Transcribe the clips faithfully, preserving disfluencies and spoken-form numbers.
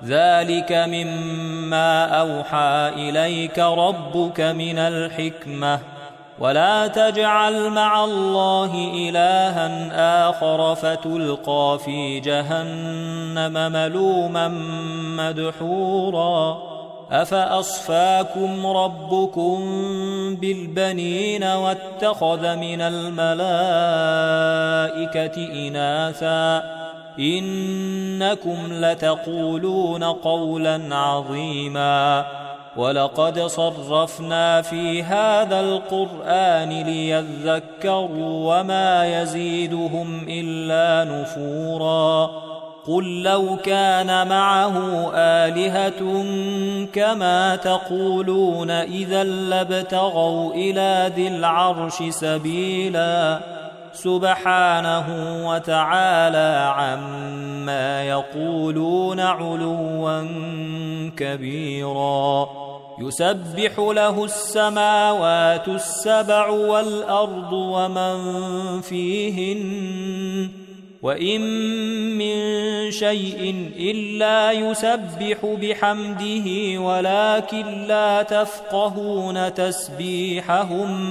ذلك مما أوحى إليك ربك من الحكمة ولا تجعل مع الله إلها آخر فتلقى في جهنم ملوما مدحورا أفأصفاكم ربكم بالبنين واتخذ من الملائكة إناثا إنكم لتقولون قولا عظيما ولقد صرفنا في هذا القرآن ليذكروا وما يزيدهم إلا نفورا قل لو كان معه آلهة كما تقولون إذا لابتغوا إلى ذي العرش سبيلا سبحانه وتعالى عما يقولون علوا كبيرا يسبح له السماوات السبع والأرض ومن فيهن وإن من شيء إلا يسبح بحمده ولكن لا تفقهون تسبيحهم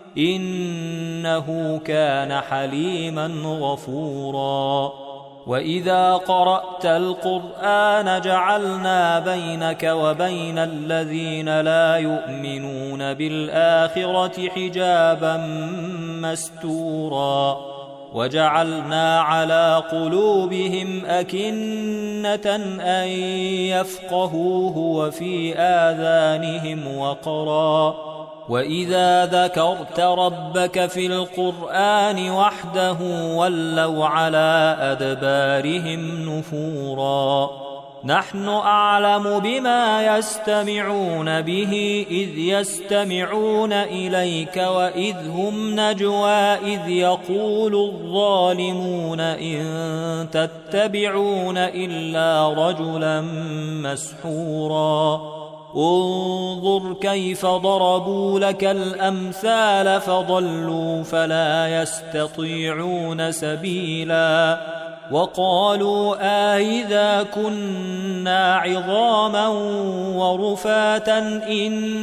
إنه كان حليما غفورا وإذا قرأت القرآن جعلنا بينك وبين الذين لا يؤمنون بالآخرة حجابا مستورا وجعلنا على قلوبهم أكنة أن يفقهوه وفي آذانهم وقرا وإذا ذكرت ربك في القرآن وحده ولوا على أدبارهم نفورا نحن أعلم بما يستمعون به إذ يستمعون إليك وإذ هم نجوى إذ يقول الظالمون إن تتبعون إلا رجلا مسحورا انظر كيف ضربوا لك الأمثال فضلوا فلا يستطيعون سبيلا وقالوا أإذا كنا عظاما ورفاتا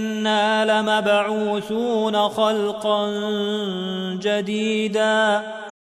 إنا لمبعوثون خلقا جديدا